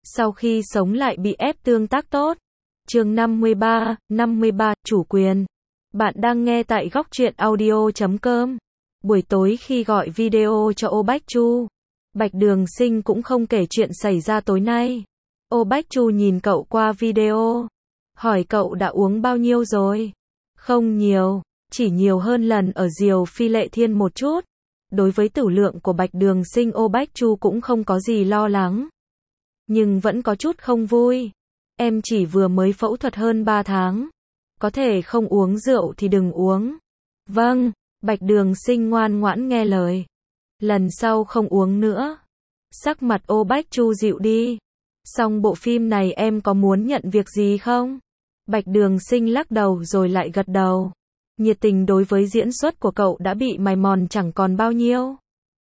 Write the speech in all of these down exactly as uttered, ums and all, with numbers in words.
sau khi sống lại bị ép tương tác tốt. Chương năm mươi ba, năm mươi ba, chủ quyền. Bạn đang nghe tại góc truyện audio chấm com. Buổi tối khi gọi video cho Ô Bách Chu, Bạch Đường Sinh cũng không kể chuyện xảy ra tối nay. Ô Bách Chu nhìn cậu qua video, hỏi cậu đã uống bao nhiêu rồi? Không nhiều, chỉ nhiều hơn lần ở Diều Phi Lệ Thiên một chút. Đối với tửu lượng của Bạch Đường Sinh, Ô Bách Chu cũng không có gì lo lắng. Nhưng vẫn có chút không vui. Em chỉ vừa mới phẫu thuật hơn ba tháng. Có thể không uống rượu thì đừng uống. Vâng, Bạch Đường Sinh ngoan ngoãn nghe lời. Lần sau không uống nữa. Sắc mặt Ô Bách Chu dịu đi. Xong bộ phim này em có muốn nhận việc gì không? Bạch Đường Sinh lắc đầu rồi lại gật đầu. Nhiệt tình đối với diễn xuất của cậu đã bị mài mòn chẳng còn bao nhiêu.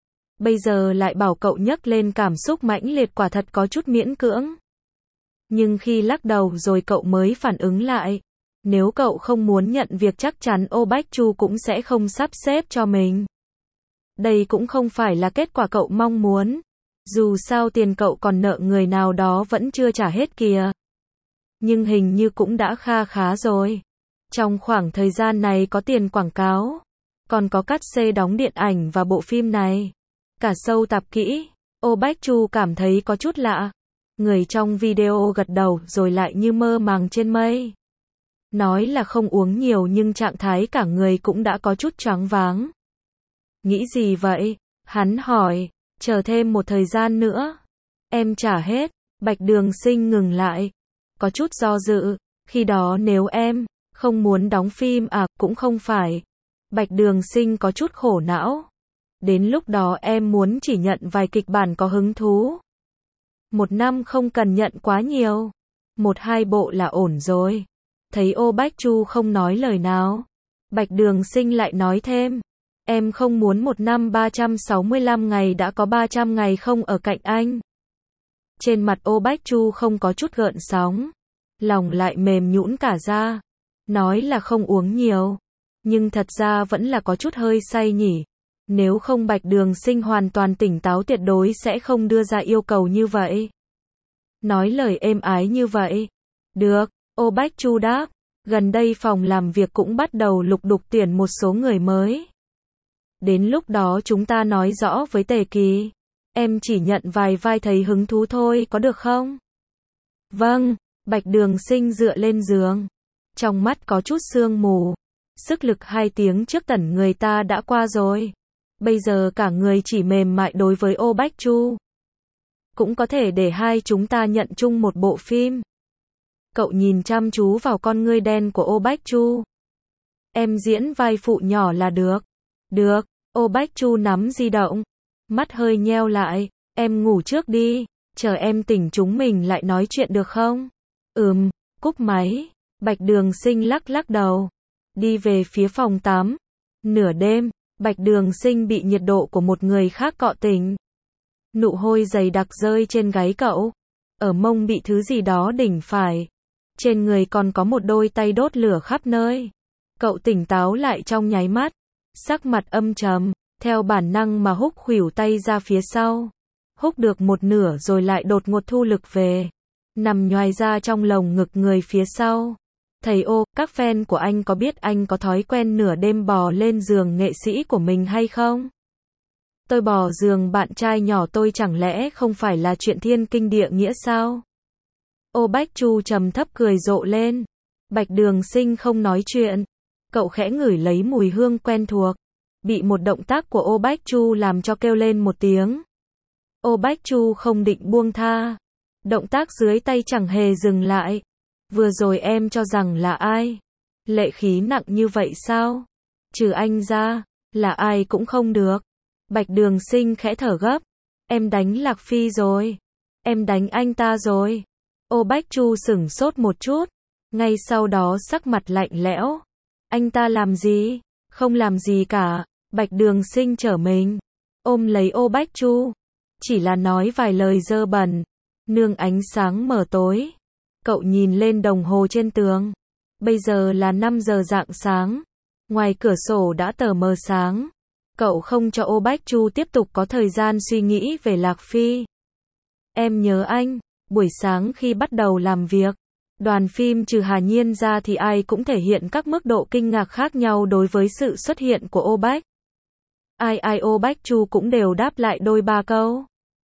Bây giờ lại bảo cậu nhấc lên cảm xúc mãnh liệt, quả thật có chút miễn cưỡng. Nhưng khi lắc đầu rồi cậu mới phản ứng lại. Nếu cậu không muốn nhận việc chắc chắn Ô Bách Chu cũng sẽ không sắp xếp cho mình. Đây cũng không phải là kết quả cậu mong muốn. Dù sao tiền cậu còn nợ người nào đó vẫn chưa trả hết kìa. Nhưng hình như cũng đã kha khá rồi. Trong khoảng thời gian này có tiền quảng cáo, còn có cắt xê đóng điện ảnh và bộ phim này. Cả sâu tạp kỹ, Ô Bách Chu cảm thấy có chút lạ. Người trong video gật đầu rồi lại như mơ màng trên mây. Nói là không uống nhiều nhưng trạng thái cả người cũng đã có chút choáng váng. Nghĩ gì vậy? Hắn hỏi, chờ thêm một thời gian nữa. Em trả hết. Bạch Đường Sinh ngừng lại. Có chút do dự, khi đó nếu em không muốn đóng phim à, cũng không phải. Bạch Đường Sinh có chút khổ não. Đến lúc đó em muốn chỉ nhận vài kịch bản có hứng thú. Một năm không cần nhận quá nhiều. Một hai bộ là ổn rồi. Thấy Ô Bách Chu không nói lời nào, Bạch Đường Sinh lại nói thêm. Em không muốn một năm ba trăm sáu mươi lăm ngày đã có ba trăm ngày không ở cạnh anh. Trên mặt Ô Bách Chu không có chút gợn sóng. Lòng lại mềm nhũn cả ra. Nói là không uống nhiều. Nhưng thật ra vẫn là có chút hơi say nhỉ. Nếu không Bạch Đường Sinh hoàn toàn tỉnh táo tuyệt đối sẽ không đưa ra yêu cầu như vậy. Nói lời êm ái như vậy. Được, Ô Bách Chu đáp. Gần đây phòng làm việc cũng bắt đầu lục đục tuyển một số người mới. Đến lúc đó chúng ta nói rõ với Tề Kỳ. Em chỉ nhận vài vai thấy hứng thú thôi, có được không? Vâng, Bạch Đường Sinh dựa lên giường. Trong mắt có chút sương mù. Sức lực hai tiếng trước tẩn người ta đã qua rồi. Bây giờ cả người chỉ mềm mại đối với Ô Bách Chu. Cũng có thể để hai chúng ta nhận chung một bộ phim. Cậu nhìn chăm chú vào con ngươi đen của Ô Bách Chu. Em diễn vai phụ nhỏ là được. Được, Ô Bách Chu nắm di động. Mắt hơi nheo lại. Em ngủ trước đi. Chờ em tỉnh chúng mình lại nói chuyện được không? Ừm, cúp máy. Bạch Đường Sinh lắc lắc đầu. Đi về phía phòng tắm. Nửa đêm, Bạch Đường Sinh bị nhiệt độ của một người khác cọ tỉnh. Nụ hôi dày đặc rơi trên gáy cậu. Ở mông bị thứ gì đó đỉnh phải. Trên người còn có một đôi tay đốt lửa khắp nơi. Cậu tỉnh táo lại trong nháy mắt. Sắc mặt âm trầm, theo bản năng mà húc khuỷu tay ra phía sau. Húc được một nửa rồi lại đột ngột thu lực về. Nằm nhoài ra trong lồng ngực người phía sau. Thầy ô, các fan của anh có biết anh có thói quen nửa đêm bò lên giường nghệ sĩ của mình hay không? Tôi bò giường bạn trai nhỏ tôi chẳng lẽ không phải là chuyện thiên kinh địa nghĩa sao? Ô Bách Chu trầm thấp cười rộ lên. Bạch Đường Sinh không nói chuyện. Cậu khẽ ngửi lấy mùi hương quen thuộc. Bị một động tác của Ô Bách Chu làm cho kêu lên một tiếng. Ô Bách Chu không định buông tha. Động tác dưới tay chẳng hề dừng lại. Vừa rồi em cho rằng là ai? Lệ khí nặng như vậy sao? Trừ anh ra, là ai cũng không được. Bạch Đường Sinh khẽ thở gấp. Em đánh Lạc Phi rồi. Em đánh anh ta rồi. Ô Bách Chu sửng sốt một chút. Ngay sau đó sắc mặt lạnh lẽo. Anh ta làm gì? Không làm gì cả. Bạch Đường Sinh trở mình. Ôm lấy Ô Bách Chu. Chỉ là nói vài lời dơ bẩn. Nương ánh sáng mờ tối. Cậu nhìn lên đồng hồ trên tường. Bây giờ là năm giờ rạng sáng. Ngoài cửa sổ đã tờ mờ sáng. Cậu không cho Ô Bách Chu tiếp tục có thời gian suy nghĩ về Lạc Phi. Em nhớ anh. Buổi sáng khi bắt đầu làm việc, đoàn phim trừ Hà Nhiên ra thì ai cũng thể hiện các mức độ kinh ngạc khác nhau đối với sự xuất hiện của Ô Bách. Ai ai Ô Bách Chu cũng đều đáp lại đôi ba câu.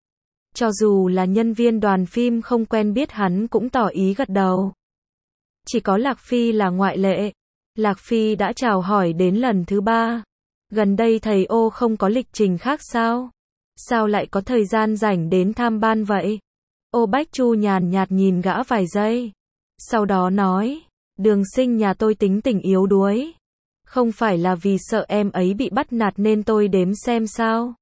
Cho dù là nhân viên đoàn phim không quen biết hắn cũng tỏ ý gật đầu. Chỉ có Lạc Phi là ngoại lệ. Lạc Phi đã chào hỏi đến lần thứ ba. Gần đây thầy Ô không có lịch trình khác sao? Sao lại có thời gian rảnh đến tham ban vậy? Ô Bách Chu nhàn nhạt nhìn gã vài giây. Sau đó nói, Đường Sinh nhà tôi tính tình yếu đuối. Không phải là vì sợ em ấy bị bắt nạt nên tôi đếm xem sao?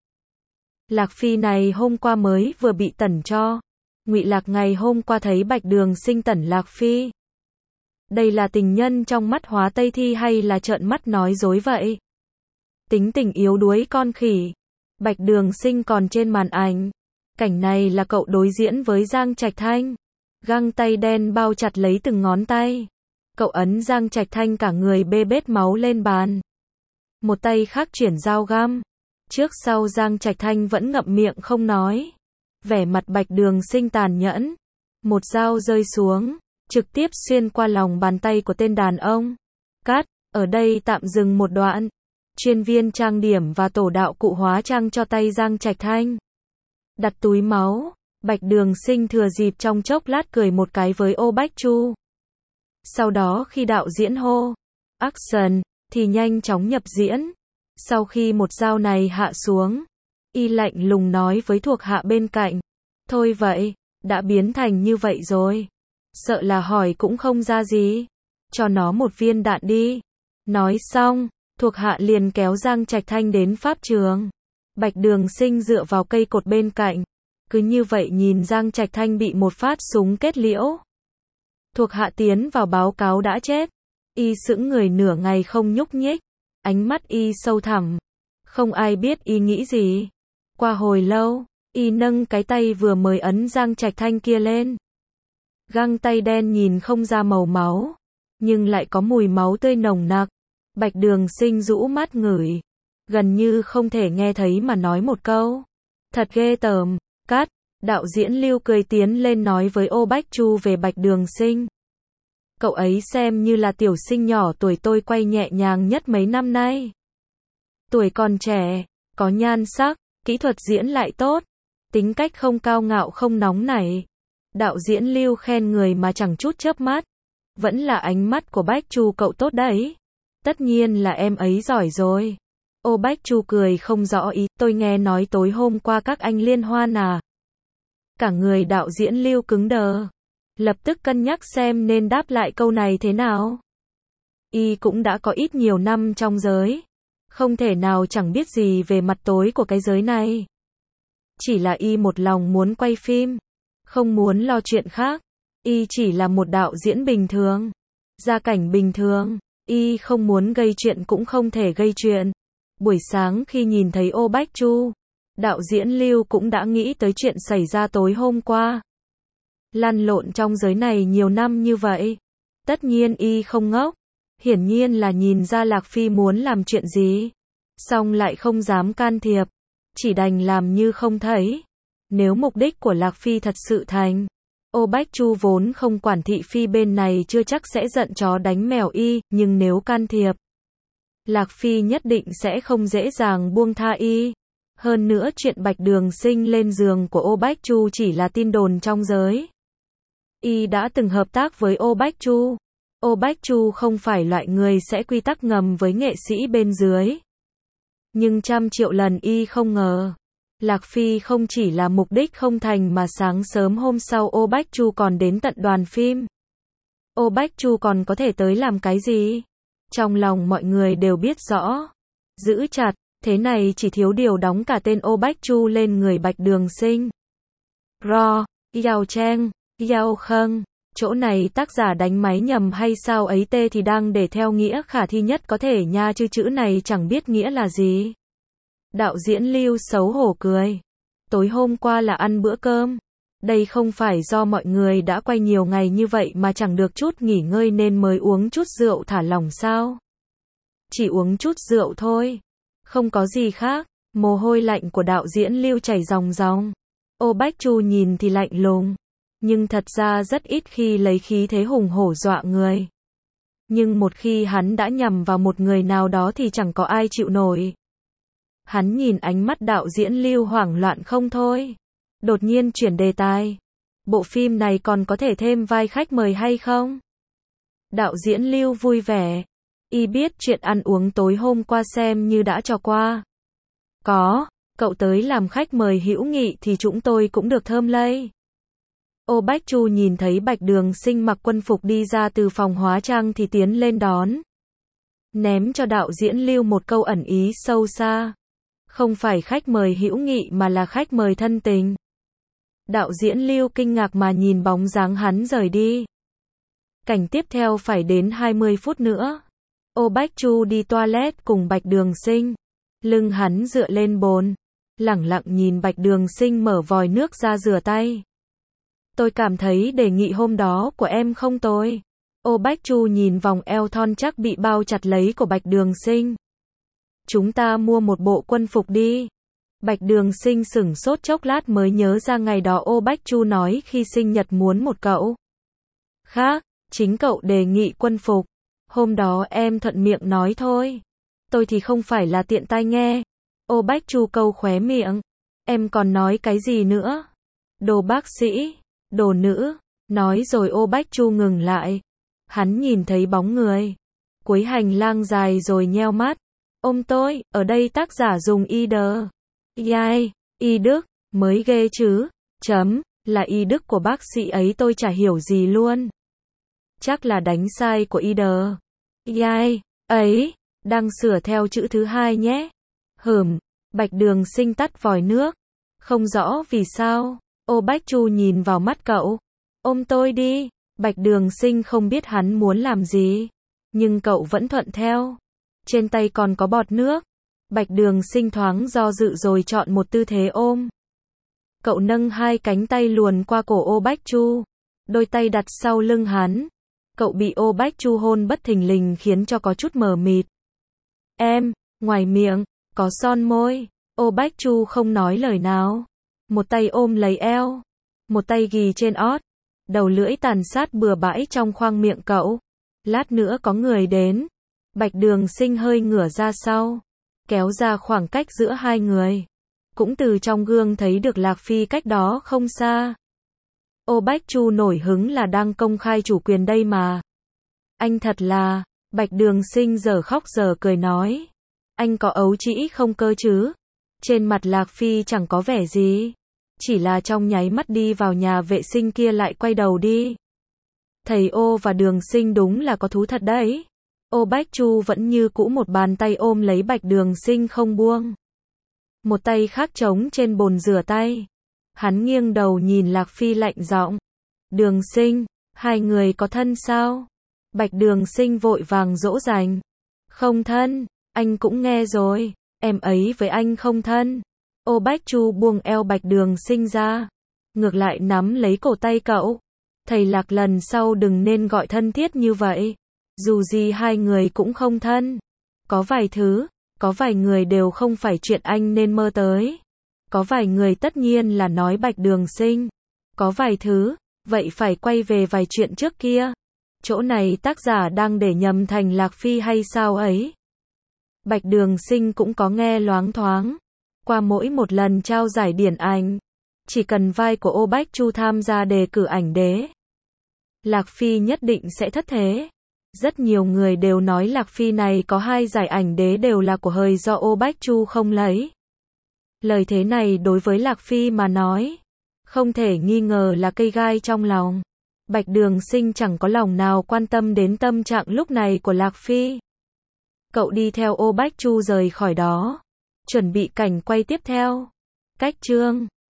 Lạc Phi này hôm qua mới vừa bị tẩn cho. Ngụy Lạc ngày hôm qua thấy Bạch Đường Sinh tẩn Lạc Phi. Đây là tình nhân trong mắt Hóa Tây Thi hay là trợn mắt nói dối vậy? Tính tình yếu đuối con khỉ. Bạch Đường Sinh còn trên màn ảnh. Cảnh này là cậu đối diễn với Giang Trạch Thanh. Găng tay đen bao chặt lấy từng ngón tay. Cậu ấn Giang Trạch Thanh cả người bê bết máu lên bàn. Một tay khác chuyển dao găm. Trước sau Giang Trạch Thanh vẫn ngậm miệng không nói. Vẻ mặt Bạch Đường Sinh tàn nhẫn. Một dao rơi xuống, trực tiếp xuyên qua lòng bàn tay của tên đàn ông. Cắt, ở đây tạm dừng một đoạn. Chuyên viên trang điểm và tổ đạo cụ hóa trang cho tay Giang Trạch Thanh. Đặt túi máu, Bạch Đường Sinh thừa dịp trong chốc lát cười một cái với Ô Bách Chu. Sau đó khi đạo diễn hô action thì nhanh chóng nhập diễn. Sau khi một dao này hạ xuống, y lạnh lùng nói với thuộc hạ bên cạnh, thôi vậy, đã biến thành như vậy rồi, sợ là hỏi cũng không ra gì, cho nó một viên đạn đi. Nói xong, thuộc hạ liền kéo Giang Trạch Thanh đến pháp trường. Bạch Đường Sinh dựa vào cây cột bên cạnh, cứ như vậy nhìn Giang Trạch Thanh bị một phát súng kết liễu. Thuộc hạ tiến vào báo cáo đã chết. Y sững người nửa ngày không nhúc nhích. Ánh mắt y sâu thẳm. Không ai biết y nghĩ gì. Qua hồi lâu, y nâng cái tay vừa mới ấn Giang Trạch Thanh kia lên. Găng tay đen nhìn không ra màu máu, nhưng lại có mùi máu tươi nồng nặc. Bạch Đường Sinh rũ mắt ngửi, gần như không thể nghe thấy mà nói một câu. Thật ghê tởm. Cắt. Đạo diễn Lưu cười tiến lên nói với Ô Bách Chu về Bạch Đường Sinh. Cậu ấy xem như là tiểu sinh nhỏ tuổi tôi quay nhẹ nhàng nhất mấy năm nay. Tuổi còn trẻ, có nhan sắc, kỹ thuật diễn lại tốt, tính cách không cao ngạo không nóng nảy. Đạo diễn Lưu khen người mà chẳng chút chớp mắt. Vẫn là ánh mắt của Bách Chu cậu tốt đấy. Tất nhiên là em ấy giỏi rồi. Ô Bách Chu cười không rõ ý, tôi nghe nói tối hôm qua các anh liên hoan à. Cả người đạo diễn Lưu cứng đờ. Lập tức cân nhắc xem nên đáp lại câu này thế nào. Y cũng đã có ít nhiều năm trong giới. Không thể nào chẳng biết gì về mặt tối của cái giới này. Chỉ là y một lòng muốn quay phim. Không muốn lo chuyện khác. Y chỉ là một đạo diễn bình thường. Gia cảnh bình thường. Y không muốn gây chuyện cũng không thể gây chuyện. Buổi sáng khi nhìn thấy Ô Bách Chu, đạo diễn Lưu cũng đã nghĩ tới chuyện xảy ra tối hôm qua. Lăn lộn trong giới này nhiều năm như vậy. Tất nhiên y không ngốc. Hiển nhiên là nhìn ra Lạc Phi muốn làm chuyện gì. Xong lại không dám can thiệp. Chỉ đành làm như không thấy. Nếu mục đích của Lạc Phi thật sự thành, Ô Bách Chu vốn không quản thị phi bên này chưa chắc sẽ giận chó đánh mèo y, nhưng nếu can thiệp, Lạc Phi nhất định sẽ không dễ dàng buông tha y. Hơn nữa chuyện Bạch Đường Sinh lên giường của Ô Bách Chu chỉ là tin đồn trong giới. Y đã từng hợp tác với Ô Bách Chu. Ô Bách Chu không phải loại người sẽ quy tắc ngầm với nghệ sĩ bên dưới. Nhưng trăm triệu lần y không ngờ. Lạc Phi không chỉ là mục đích không thành mà sáng sớm hôm sau Ô Bách Chu còn đến tận đoàn phim. Ô Bách Chu còn có thể tới làm cái gì? Trong lòng mọi người đều biết rõ. Giữ chặt, thế này chỉ thiếu điều đóng cả tên Ô Bách Chu lên người Bạch Đường Sinh. Ro, Yao Cheng, Yao Khâng, chỗ này tác giả đánh máy nhầm hay sao ấy tê thì đang để theo nghĩa khả thi nhất có thể nha chứ chữ này chẳng biết nghĩa là gì. Đạo diễn Lưu xấu hổ cười. Tối hôm qua là ăn bữa cơm. Đây không phải do mọi người đã quay nhiều ngày như vậy mà chẳng được chút nghỉ ngơi nên mới uống chút rượu thả lỏng sao? Chỉ uống chút rượu thôi. Không có gì khác. Mồ hôi lạnh của đạo diễn Lưu chảy ròng ròng. Ô Bách Chu nhìn thì lạnh lùng. nhưng thật ra rất ít khi lấy khí thế hùng hổ dọa người. Nhưng một khi hắn đã nhằm vào một người nào đó thì chẳng có ai chịu nổi. Hắn nhìn ánh mắt đạo diễn Lưu hoảng loạn không thôi. Đột nhiên chuyển đề tài. Bộ phim này còn có thể thêm vai khách mời hay không? Đạo diễn Lưu vui vẻ. Y biết chuyện ăn uống tối hôm qua xem như đã trò qua. Có, cậu tới làm khách mời hữu nghị thì chúng tôi cũng được thơm lây. Ô Bách Chu nhìn thấy Bạch Đường Sinh mặc quân phục đi ra từ phòng hóa trang thì tiến lên đón. Ném cho đạo diễn Lưu một câu ẩn ý sâu xa. Không phải khách mời hữu nghị mà là khách mời thân tình. Đạo diễn Lưu kinh ngạc mà nhìn bóng dáng hắn rời đi. Cảnh tiếp theo phải đến hai mươi phút nữa. Ô Bách Chu đi toilet cùng Bạch Đường Sinh. Lưng hắn dựa lên bồn. Lẳng lặng nhìn Bạch Đường Sinh mở vòi nước ra rửa tay. Tôi cảm thấy đề nghị hôm đó của em không tồi. Ô Bách Chu nhìn vòng eo thon chắc bị bao chặt lấy của Bạch Đường Sinh. Chúng ta mua một bộ quân phục đi. Bạch Đường Sinh sửng sốt chốc lát mới nhớ ra ngày đó Ô Bách Chu nói khi sinh nhật muốn một cậu khác, chính cậu đề nghị quân phục. Hôm đó em thuận miệng nói thôi. Tôi thì không phải là tiện tai nghe. Ô Bách Chu câu khóe miệng. Em còn nói cái gì nữa? Đồ bác sĩ, đồ nữ. Nói rồi Ô Bách Chu ngừng lại. Hắn nhìn thấy bóng người cuối hành lang dài rồi nheo mắt. Ôm tôi, ở đây tác giả dùng y đờ. Yai, y đức, mới ghê chứ. Chấm, là y đức của bác sĩ ấy tôi chả hiểu gì luôn. Chắc là đánh sai của y đờ. Yai, ấy, đang sửa theo chữ thứ hai nhé. Hửm, Bạch Đường Sinh tắt vòi nước. Không rõ vì sao. Ô Bách Chu nhìn vào mắt cậu. Ôm tôi đi. Bạch Đường Sinh không biết hắn muốn làm gì. Nhưng cậu vẫn thuận theo. Trên tay còn có bọt nước. Bạch Đường Sinh thoáng do dự rồi chọn một tư thế ôm. Cậu nâng hai cánh tay luồn qua cổ Ô Bách Chu. Đôi tay đặt sau lưng hắn. Cậu bị Ô Bách Chu hôn bất thình lình khiến cho có chút mờ mịt. Em, ngoài miệng, có son môi. Ô Bách Chu không nói lời nào. Một tay ôm lấy eo. Một tay ghì trên ót. Đầu lưỡi tàn sát bừa bãi trong khoang miệng cậu. Lát nữa có người đến. Bạch Đường Sinh hơi ngửa ra sau. Kéo ra khoảng cách giữa hai người. Cũng từ trong gương thấy được Lạc Phi cách đó không xa. Ô Bách Chu nổi hứng là đang công khai chủ quyền đây mà. Anh thật là, Bạch Đường Sinh giờ khóc giờ cười nói. Anh có ấu trĩ không cơ chứ? Trên mặt Lạc Phi chẳng có vẻ gì. Chỉ là trong nháy mắt đi vào nhà vệ sinh kia lại quay đầu đi. Thầy Ô và Đường Sinh đúng là có thú thật đấy. Ô Bách Chu vẫn như cũ một bàn tay ôm lấy Bạch Đường Sinh không buông. Một tay khác trống trên bồn rửa tay. Hắn nghiêng đầu nhìn Lạc Phi lạnh giọng. Đường Sinh, hai người có thân sao? Bạch Đường Sinh vội vàng dỗ dành. Không thân, anh cũng nghe rồi, em ấy với anh không thân. Ô Bách Chu buông eo Bạch Đường Sinh ra. Ngược lại nắm lấy cổ tay cậu. Thầy Lạc lần sau đừng nên gọi thân thiết như vậy. Dù gì hai người cũng không thân. Có vài thứ, có vài người đều không phải chuyện anh nên mơ tới. Có vài người tất nhiên là nói Bạch Đường Sinh. Có vài thứ, vậy phải quay về vài chuyện trước kia. Chỗ này tác giả đang để nhầm thành Lạc Phi hay sao ấy? Bạch Đường Sinh cũng có nghe loáng thoáng. Qua mỗi một lần trao giải điển ảnh, chỉ cần vai của Ô Bách Chu tham gia đề cử ảnh đế, Lạc Phi nhất định sẽ thất thế. Rất nhiều người đều nói Lạc Phi này có hai giải ảnh đế đều là của hời do Ô Bách Chu không lấy. Lời thế này đối với Lạc Phi mà nói, không thể nghi ngờ là cây gai trong lòng. Bạch Đường Sinh chẳng có lòng nào quan tâm đến tâm trạng lúc này của Lạc Phi. Cậu đi theo Ô Bách Chu rời khỏi đó, chuẩn bị cảnh quay tiếp theo. Cách chương